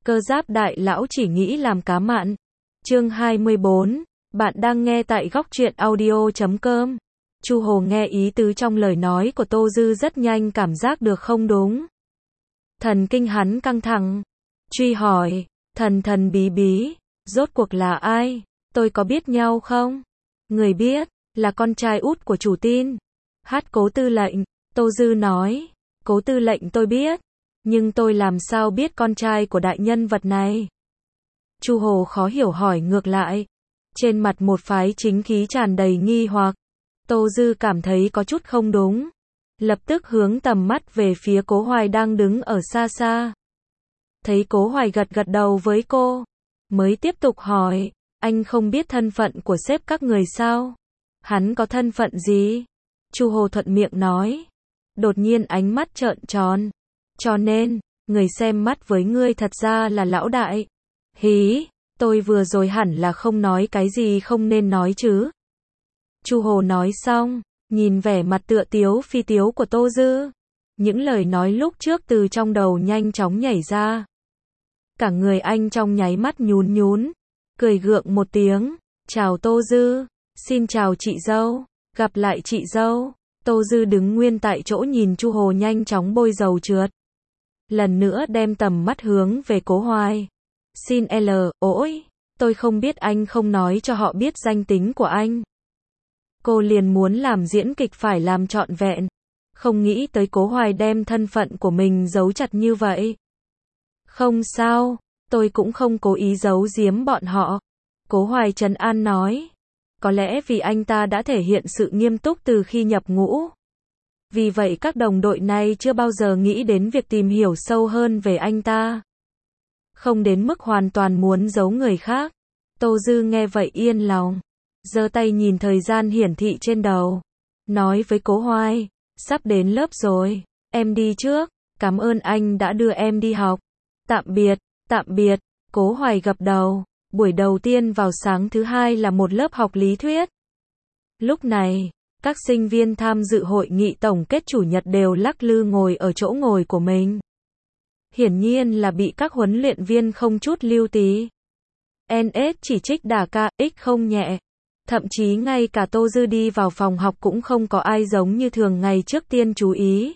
Cơ giáp đại lão chỉ nghĩ làm cá mặn. Chương 24, bạn đang nghe tại góc truyện audio.com. Chu Hồ nghe ý tứ trong lời nói của Tô Dư rất nhanh cảm giác được không đúng. Thần kinh hắn căng thẳng, truy hỏi, thần bí bí, rốt cuộc là ai, tôi có biết nhau không? Người biết, là con trai út của chủ tin. Cố tư lệnh, Tô Dư nói, Cố tư lệnh tôi biết, nhưng tôi làm sao biết con trai của đại nhân vật này? Chu Hồ khó hiểu hỏi ngược lại, trên mặt một phái chính khí tràn đầy nghi hoặc. Tô Dư cảm thấy có chút không đúng, lập tức hướng tầm mắt về phía Cố Hoài đang đứng ở xa xa. Thấy Cố Hoài gật gật đầu với cô, mới tiếp tục hỏi, anh không biết thân phận của sếp các người sao? Hắn có thân phận gì? Chu Hồ thuận miệng nói. Đột nhiên ánh mắt trợn tròn. Cho nên, người xem mắt với ngươi thật ra là lão đại. Hí, tôi vừa rồi hẳn là không nói cái gì không nên nói chứ. Chu Hồ nói xong, nhìn vẻ mặt tựa tiếu phi tiếu của Tô Dư. Những lời nói lúc trước từ trong đầu nhanh chóng nhảy ra. Cả người anh trong nháy mắt nhún nhún, cười gượng một tiếng, chào Tô Dư, xin chào chị dâu, gặp lại chị dâu. Tô Dư đứng nguyên tại chỗ nhìn Chu Hồ nhanh chóng bôi dầu trượt. Lần nữa đem tầm mắt hướng về Cố Hoài. Xin ôi, tôi không biết anh không nói cho họ biết danh tính của anh. Cô liền muốn làm diễn kịch phải làm trọn vẹn. Không nghĩ tới Cố Hoài đem thân phận của mình giấu chặt như vậy. Không sao, tôi cũng không cố ý giấu giếm bọn họ. Cố Hoài trấn an nói. Có lẽ vì anh ta đã thể hiện sự nghiêm túc từ khi nhập ngũ. Vì vậy các đồng đội này chưa bao giờ nghĩ đến việc tìm hiểu sâu hơn về anh ta. Không đến mức hoàn toàn muốn giấu người khác. Tô Dư nghe vậy yên lòng. Giơ tay nhìn thời gian hiển thị trên đầu. Nói với Cố Hoài, sắp đến lớp rồi, em đi trước, cảm ơn anh đã đưa em đi học. Tạm biệt, Cố Hoài gật đầu. Buổi đầu tiên vào sáng thứ hai là một lớp học lý thuyết. Lúc này, các sinh viên tham dự hội nghị tổng kết chủ nhật đều lắc lư ngồi ở chỗ ngồi của mình. Hiển nhiên là bị các huấn luyện viên không chút lưu tí. NS chỉ trích đả ca, X không nhẹ. Thậm chí ngay cả Tô Dư đi vào phòng học cũng không có ai giống như thường ngày trước tiên chú ý.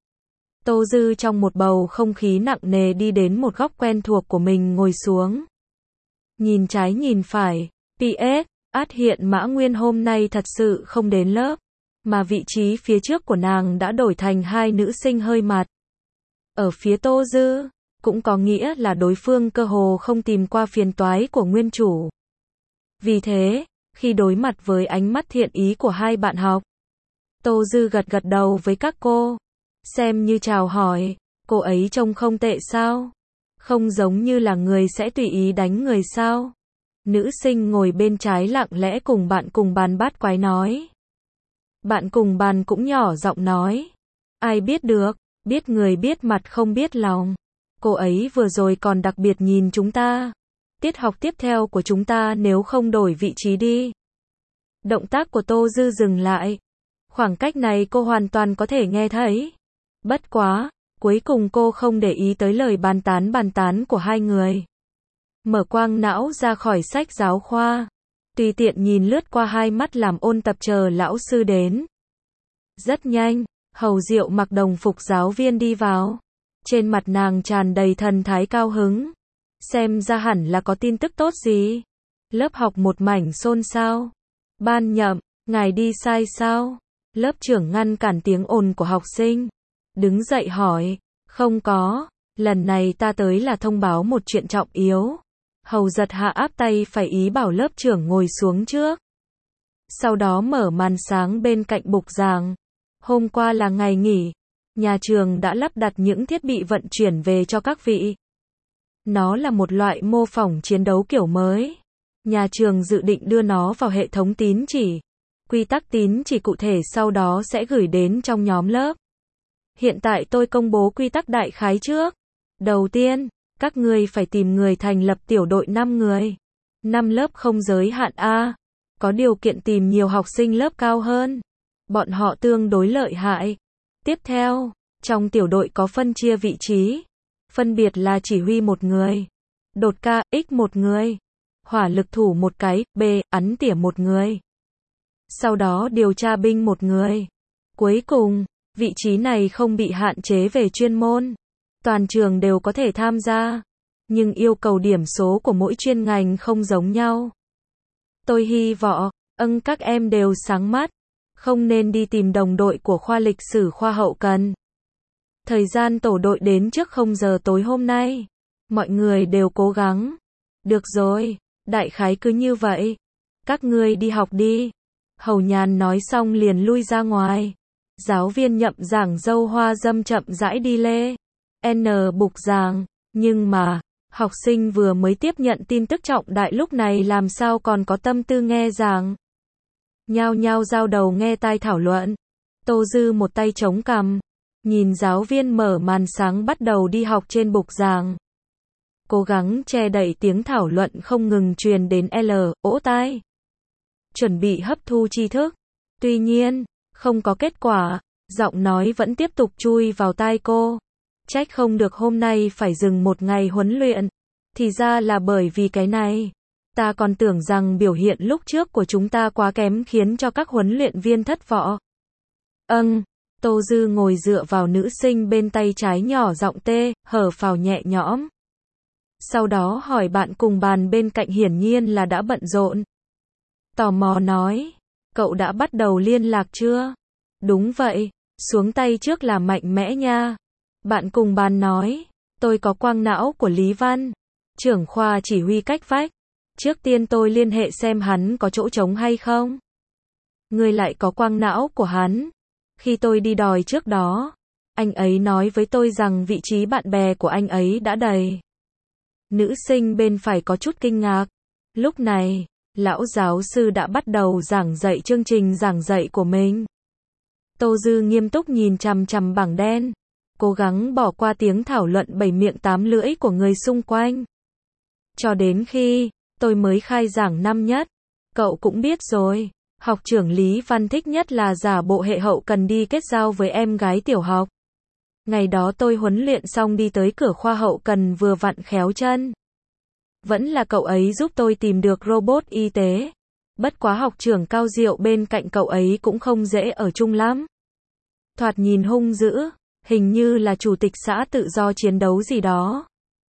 Tô Dư trong một bầu không khí nặng nề đi đến một góc quen thuộc của mình ngồi xuống. Nhìn trái nhìn phải, PS, hiện Mã Nguyên hôm nay thật sự không đến lớp, mà vị trí phía trước của nàng đã đổi thành hai nữ sinh hơi mặt. Ở phía Tô Dư, cũng có nghĩa là đối phương cơ hồ không tìm qua phiền toái của nguyên chủ. Vì thế, khi đối mặt với ánh mắt thiện ý của hai bạn học, Tô Dư gật gật đầu với các cô, xem như chào hỏi, cô ấy trông không tệ sao? Không giống như là người sẽ tùy ý đánh người sao? Nữ sinh ngồi bên trái lặng lẽ cùng bàn bát quái nói. Bạn cùng bàn cũng nhỏ giọng nói. Ai biết được, biết người biết mặt không biết lòng. Cô ấy vừa rồi còn đặc biệt nhìn chúng ta. Tiết học tiếp theo của chúng ta nếu không đổi vị trí đi. Động tác của Tô Dư dừng lại. Khoảng cách này cô hoàn toàn có thể nghe thấy. Bất quá, cuối cùng cô không để ý tới lời bàn tán của hai người. Mở quang não ra khỏi sách giáo khoa. Tùy tiện nhìn lướt qua hai mắt làm ôn tập chờ lão sư đến. Rất nhanh, Hầu Diệu mặc đồng phục giáo viên đi vào. Trên mặt nàng tràn đầy thần thái cao hứng. Xem ra hẳn là có tin tức tốt gì. Lớp học một mảnh xôn xao. Ban nhậm, ngài đi sai sao? Lớp trưởng ngăn cản tiếng ồn của học sinh. Đứng dậy hỏi, không có, lần này ta tới là thông báo một chuyện trọng yếu. Hầu Giật hạ áp tay phải ý bảo lớp trưởng ngồi xuống trước. Sau đó mở màn sáng bên cạnh bục giảng. Hôm qua là ngày nghỉ, nhà trường đã lắp đặt những thiết bị vận chuyển về cho các vị. Nó là một loại mô phỏng chiến đấu kiểu mới. Nhà trường dự định đưa nó vào hệ thống tín chỉ. Quy tắc tín chỉ cụ thể sau đó sẽ gửi đến trong nhóm lớp. Hiện tại tôi công bố quy tắc đại khái trước. Đầu tiên, các ngươi phải tìm người thành lập tiểu đội 5 người. 5 lớp không giới hạn A. Có điều kiện tìm nhiều học sinh lớp cao hơn. Bọn họ tương đối lợi hại. Tiếp theo, trong tiểu đội có phân chia vị trí. Phân biệt là chỉ huy một người, đột ca, x một người. Hỏa lực thủ một cái, B, ắn tỉa một người. Sau đó điều tra binh một người. Cuối cùng, vị trí này không bị hạn chế về chuyên môn. Toàn trường đều có thể tham gia. Nhưng yêu cầu điểm số của mỗi chuyên ngành không giống nhau. Tôi hy vọng, các em đều sáng mắt. Không nên đi tìm đồng đội của khoa lịch sử khoa hậu cần. Thời gian tổ đội đến trước 0 giờ tối hôm nay. Mọi người đều cố gắng. Được rồi, đại khái cứ như vậy. Các ngươi đi học đi. Hầu Nhàn nói xong liền lui ra ngoài. Giáo viên nhậm giảng dâu hoa dâm chậm rãi đi lê. N bục giảng. Nhưng mà, học sinh vừa mới tiếp nhận tin tức trọng đại lúc này làm sao còn có tâm tư nghe giảng. Nhao nhao giao đầu nghe tai thảo luận. Tô Dư một tay chống cằm. Nhìn giáo viên mở màn sáng bắt đầu đi học trên bục giảng. Cố gắng che đậy tiếng thảo luận không ngừng truyền đến ỗ tai. Chuẩn bị hấp thu tri thức. Tuy nhiên, không có kết quả, giọng nói vẫn tiếp tục chui vào tai cô. Trách không được hôm nay phải dừng một ngày huấn luyện. Thì ra là bởi vì cái này. Ta còn tưởng rằng biểu hiện lúc trước của chúng ta quá kém khiến cho các huấn luyện viên thất vọng. Tô Dư ngồi dựa vào nữ sinh bên tay trái nhỏ giọng hở phào nhẹ nhõm. Sau đó hỏi bạn cùng bàn bên cạnh hiển nhiên là đã bận rộn. Tò mò nói, cậu đã bắt đầu liên lạc chưa? Đúng vậy, xuống tay trước là mạnh mẽ nha. Bạn cùng bàn nói, tôi có quang não của Lý Văn, trưởng khoa chỉ huy cách vách. Trước tiên tôi liên hệ xem hắn có chỗ trống hay không. Người lại có quang não của hắn. Khi tôi đi đòi trước đó, anh ấy nói với tôi rằng vị trí bạn bè của anh ấy đã đầy. Nữ sinh bên phải có chút kinh ngạc. Lúc này, lão giáo sư đã bắt đầu giảng dạy chương trình giảng dạy của mình. Tô Dư nghiêm túc nhìn chằm chằm bảng đen, cố gắng bỏ qua tiếng thảo luận bảy miệng tám lưỡi của người xung quanh. Cho đến khi tôi mới khai giảng năm nhất, cậu cũng biết rồi, học trưởng Lý Văn thích nhất là giả bộ hệ hậu cần đi kết giao với em gái tiểu học. Ngày đó tôi huấn luyện xong đi tới cửa khoa hậu cần vừa vặn khéo chân. Vẫn là cậu ấy giúp tôi tìm được robot y tế. Bất quá học trưởng Cao Diệu bên cạnh cậu ấy cũng không dễ ở chung lắm. Thoạt nhìn hung dữ, hình như là chủ tịch xã tự do chiến đấu gì đó.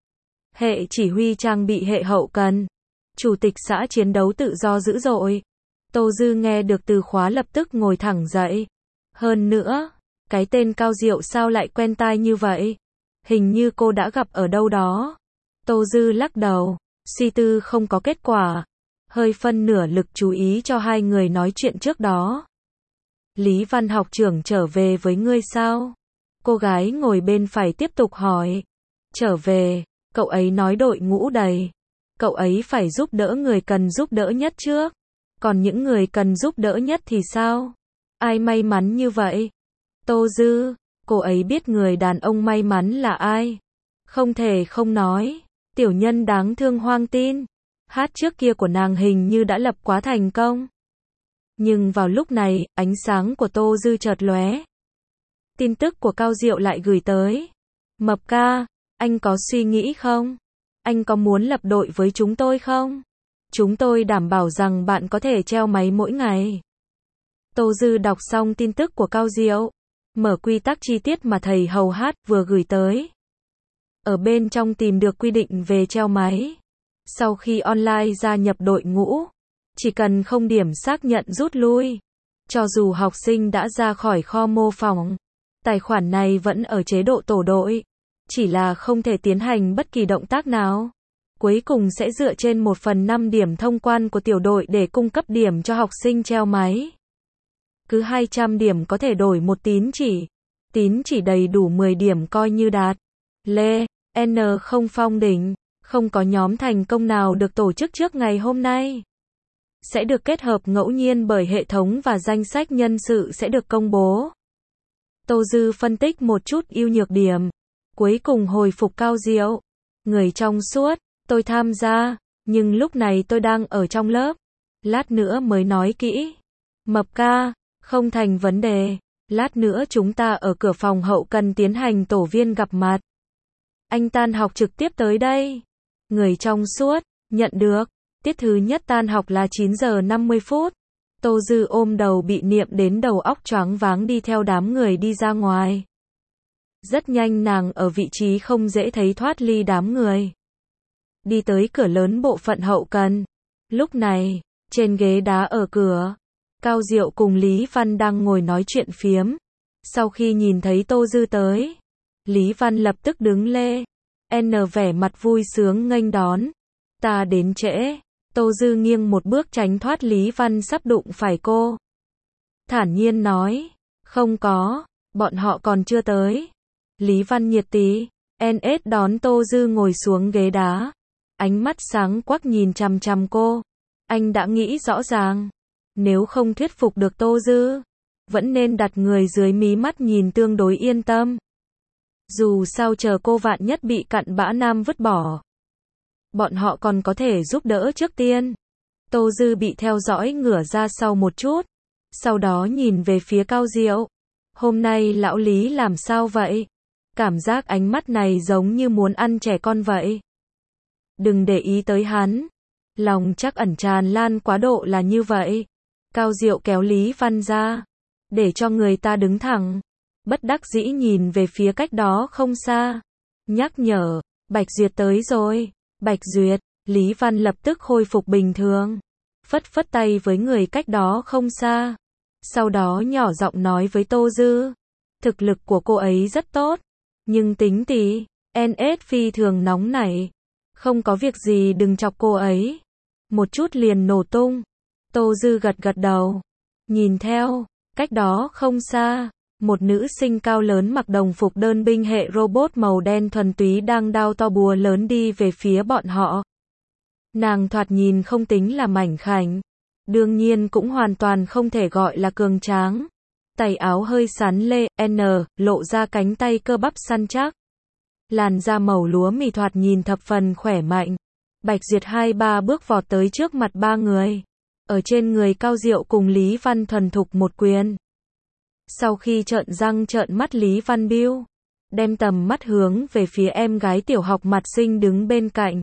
Hệ chỉ huy trang bị hệ hậu cần. Chủ tịch xã chiến đấu tự do dữ dội. Tô Dư nghe được từ khóa lập tức ngồi thẳng dậy. Hơn nữa, cái tên Cao Diệu sao lại quen tai như vậy? Hình như cô đã gặp ở đâu đó. Tô Dư lắc đầu, suy tư không có kết quả. Hơi phân nửa lực chú ý cho hai người nói chuyện trước đó. Lý Văn học trưởng trở về với ngươi sao? Cô gái ngồi bên phải tiếp tục hỏi. Trở về, cậu ấy nói đội ngũ đầy. Cậu ấy phải giúp đỡ người cần giúp đỡ nhất trước. Còn những người cần giúp đỡ nhất thì sao? Ai may mắn như vậy? Tô Dư, cô ấy biết người đàn ông may mắn là ai? Không thể không nói. Tiểu nhân đáng thương Hoang Tin. Hát trước kia của nàng hình như đã lập quá thành công. Nhưng vào lúc này, ánh sáng của Tô Dư chợt lóe. Tin tức của Cao Diệu lại gửi tới. Mập ca, anh có suy nghĩ không? Anh có muốn lập đội với chúng tôi không? Chúng tôi đảm bảo rằng bạn có thể treo máy mỗi ngày. Tô Dư đọc xong tin tức của Cao Diệu, mở quy tắc chi tiết mà thầy hầu hát vừa gửi tới. Ở bên trong tìm được quy định về treo máy. Sau khi online gia nhập đội ngũ, chỉ cần không điểm xác nhận rút lui. Cho dù học sinh đã ra khỏi kho mô phỏng, tài khoản này vẫn ở chế độ tổ đội. Chỉ là không thể tiến hành bất kỳ động tác nào. Cuối cùng sẽ dựa trên 1/5 điểm thông quan của tiểu đội để cung cấp điểm cho học sinh treo máy. Cứ 200 điểm có thể đổi một tín chỉ. Tín chỉ đầy đủ 10 điểm coi như đạt. Lê, N không phong đỉnh, không có nhóm thành công nào được tổ chức trước ngày hôm nay. Sẽ được kết hợp ngẫu nhiên bởi hệ thống và danh sách nhân sự sẽ được công bố. Tô Dư phân tích một chút ưu nhược điểm. Cuối cùng hồi phục Cao Diệu. Người trong suốt, tôi tham gia, nhưng lúc này tôi đang ở trong lớp. Lát nữa mới nói kỹ. Mập ca, không thành vấn đề. Lát nữa chúng ta ở cửa phòng hậu cần tiến hành tổ viên gặp mặt. Anh tan học trực tiếp tới đây. Người trong suốt, nhận được. Tiết thứ nhất tan học là 9 giờ 50 phút. Tô Dư ôm đầu bị niệm đến đầu óc choáng váng đi theo đám người đi ra ngoài. Rất nhanh nàng ở vị trí không dễ thấy thoát ly đám người. Đi tới cửa lớn bộ phận hậu cần. Lúc này, trên ghế đá ở cửa, Cao Diệu cùng Lý Văn đang ngồi nói chuyện phiếm. Sau khi nhìn thấy Tô Dư tới, Lý Văn lập tức đứng lê. Vẻ mặt vui sướng nghênh đón. Ta đến trễ. Tô Dư nghiêng một bước tránh thoát Lý Văn sắp đụng phải cô. Thản nhiên nói, không có, bọn họ còn chưa tới. Lý Văn nhiệt tí, đón Tô Dư ngồi xuống ghế đá. Ánh mắt sáng quắc nhìn chằm chằm cô. Anh đã nghĩ rõ ràng. Nếu không thuyết phục được Tô Dư, vẫn nên đặt người dưới mí mắt nhìn tương đối yên tâm. Dù sao chờ cô vạn nhất bị cặn bã nam vứt bỏ, bọn họ còn có thể giúp đỡ trước tiên. Tô Dư bị theo dõi ngửa ra sau một chút, sau đó nhìn về phía Cao Diệu. Hôm nay lão Lý làm sao vậy? Cảm giác ánh mắt này giống như muốn ăn trẻ con vậy. Đừng để ý tới hắn. Lòng chắc ẩn tràn lan quá độ là như vậy. Cao Diệu kéo Lý Văn ra, để cho người ta đứng thẳng. Bất đắc dĩ nhìn về phía cách đó không xa. Nhắc nhở, Bạch Duyệt tới rồi. Bạch Duyệt, Lý Văn lập tức khôi phục bình thường. Phất phất tay với người cách đó không xa. Sau đó nhỏ giọng nói với Tô Dư. Thực lực của cô ấy rất tốt. Nhưng tính tỉ, phi thường nóng nảy. Không có việc gì đừng chọc cô ấy. Một chút liền nổ tung. Tô Dư gật gật đầu. Nhìn theo, cách đó không xa. Một nữ sinh cao lớn mặc đồng phục đơn binh hệ robot màu đen thuần túy đang đao to búa lớn đi về phía bọn họ. Nàng thoạt nhìn không tính là mảnh khảnh. Đương nhiên cũng hoàn toàn không thể gọi là cường tráng. Tay áo hơi sắn lê, lộ ra cánh tay cơ bắp săn chắc. Làn da màu lúa mì thoạt nhìn thập phần khỏe mạnh. Bạch Duyệt 2-3 bước vọt tới trước mặt ba người. Ở trên người Cao Diệu cùng Lý Văn thuần thục một quyền. Sau khi trợn răng trợn mắt Lý Văn biêu, đem tầm mắt hướng về phía em gái tiểu học mặt xinh đứng bên cạnh.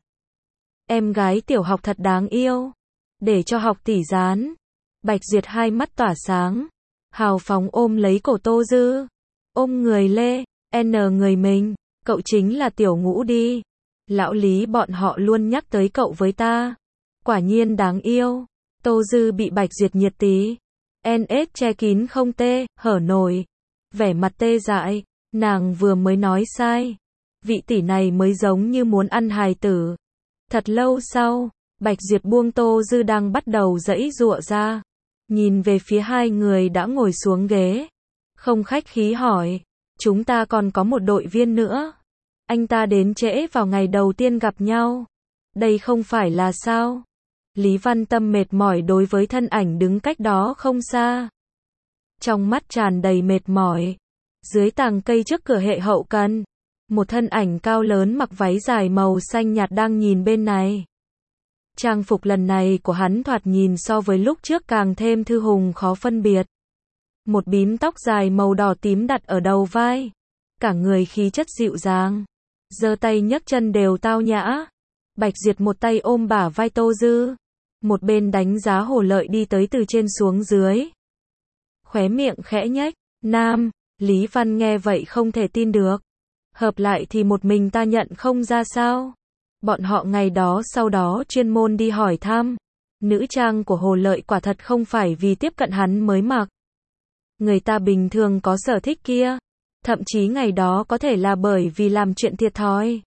Em gái tiểu học thật đáng yêu. Để cho học tỷ dán. Bạch Duyệt hai mắt tỏa sáng. Hào phóng ôm lấy cổ Tô Dư. Ôm người lê, người mình. Cậu chính là tiểu Ngũ đi. Lão Lý bọn họ luôn nhắc tới cậu với ta. Quả nhiên đáng yêu. Tô Dư bị Bạch Duyệt nhiệt tí. Che kín không tê, hở nổi. Vẻ mặt tê dại. Nàng vừa mới nói sai. Vị tỷ này mới giống như muốn ăn hài tử. Thật lâu sau, Bạch Duyệt buông Tô Dư đang bắt đầu giãy giụa ra. Nhìn về phía hai người đã ngồi xuống ghế. Không khách khí hỏi. Chúng ta còn có một đội viên nữa. Anh ta đến trễ vào ngày đầu tiên gặp nhau. Đây không phải là sao? Lý Văn Tâm mệt mỏi đối với thân ảnh đứng cách đó không xa. Trong mắt tràn đầy mệt mỏi. Dưới tàng cây trước cửa hệ hậu cần, một thân ảnh cao lớn mặc váy dài màu xanh nhạt đang nhìn bên này. Trang phục lần này của hắn thoạt nhìn so với lúc trước càng thêm thư hùng khó phân biệt. Một bím tóc dài màu đỏ tím đặt ở đầu vai. Cả người khí chất dịu dàng. Giơ tay nhấc chân đều tao nhã. Bạch Duyệt một tay ôm bả vai Tô Dư. Một bên đánh giá Hồ Lợi đi tới từ trên xuống dưới. Khóe miệng khẽ nhếch. Nam, Lý Văn nghe vậy không thể tin được. Hợp lại thì một mình ta nhận không ra sao. Bọn họ ngày đó sau đó chuyên môn đi hỏi thăm. Nữ trang của Hồ Lợi quả thật không phải vì tiếp cận hắn mới mặc. Người ta bình thường có sở thích kia. Thậm chí ngày đó có thể là bởi vì làm chuyện thiệt thòi.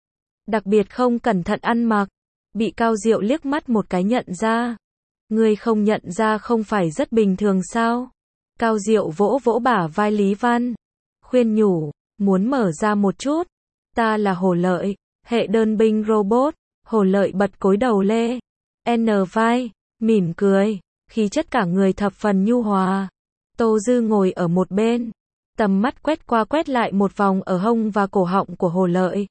Đặc biệt không cẩn thận ăn mặc. Bị Cao Diệu liếc mắt một cái nhận ra. Người không nhận ra không phải rất bình thường sao? Cao Diệu vỗ vỗ bả vai Lý Văn. Khuyên nhủ, muốn mở ra một chút. Ta là Hồ Lợi, hệ đơn binh robot. Hồ Lợi bật cúi đầu lê. Vai, mỉm cười. Khí chất cả người thập phần nhu hòa. Tô Dư ngồi ở một bên. Tầm mắt quét qua quét lại một vòng ở hông và cổ họng của Hồ Lợi.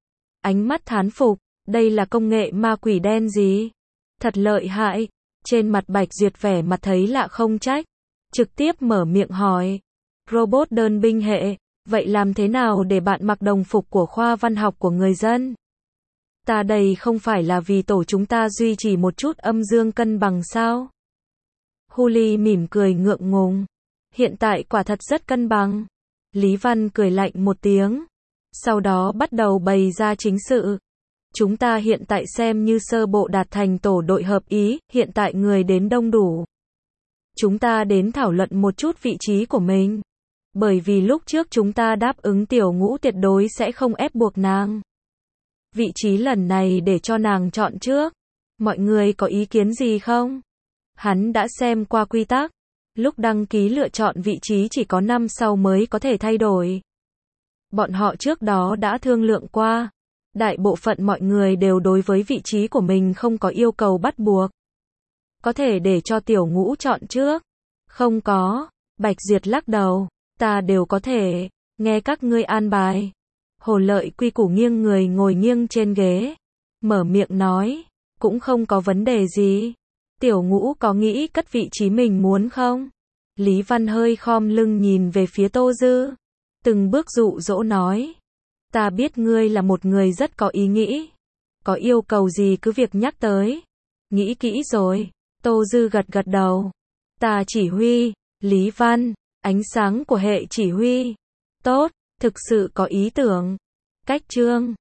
Ánh mắt thán phục. Đây là công nghệ ma quỷ đen gì? Thật lợi hại. Trên mặt Bạch Duyệt vẻ mặt thấy lạ không trách. Trực tiếp mở miệng hỏi. Robot đơn binh hệ. Vậy làm thế nào để bạn mặc đồng phục của khoa văn học của người dân? Ta đây không phải là vì tổ chúng ta duy trì một chút âm dương cân bằng sao? Huli mỉm cười ngượng ngùng. Hiện tại quả thật rất cân bằng. Lý Văn cười lạnh một tiếng. Sau đó bắt đầu bày ra chính sự. Chúng ta hiện tại xem như sơ bộ đạt thành tổ đội hợp ý, hiện tại người đến đông đủ. Chúng ta đến thảo luận một chút vị trí của mình. Bởi vì lúc trước chúng ta đáp ứng Tiểu Ngũ tuyệt đối sẽ không ép buộc nàng. Vị trí lần này để cho nàng chọn trước. Mọi người có ý kiến gì không? Hắn đã xem qua quy tắc. Lúc đăng ký lựa chọn vị trí chỉ có năm sau mới có thể thay đổi. Bọn họ trước đó đã thương lượng qua. Đại bộ phận mọi người đều đối với vị trí của mình không có yêu cầu bắt buộc. Có thể để cho Tiểu Ngũ chọn trước. Không có. Bạch Duyệt lắc đầu. Ta đều có thể. Nghe các ngươi an bài. Hồ Lợi quy củ nghiêng người ngồi nghiêng trên ghế. Mở miệng nói. Cũng không có vấn đề gì. Tiểu Ngũ có nghĩ cất vị trí mình muốn không? Lý Văn hơi khom lưng nhìn về phía Tô Dư. Từng bước dụ dỗ nói. Ta biết ngươi là một người rất có ý nghĩ. Có yêu cầu gì cứ việc nhắc tới. Nghĩ kỹ rồi. Tô Dư gật gật đầu. Ta chỉ huy. Lý Văn. Ánh sáng của hệ chỉ huy. Tốt, thực sự có ý tưởng. Cách chương.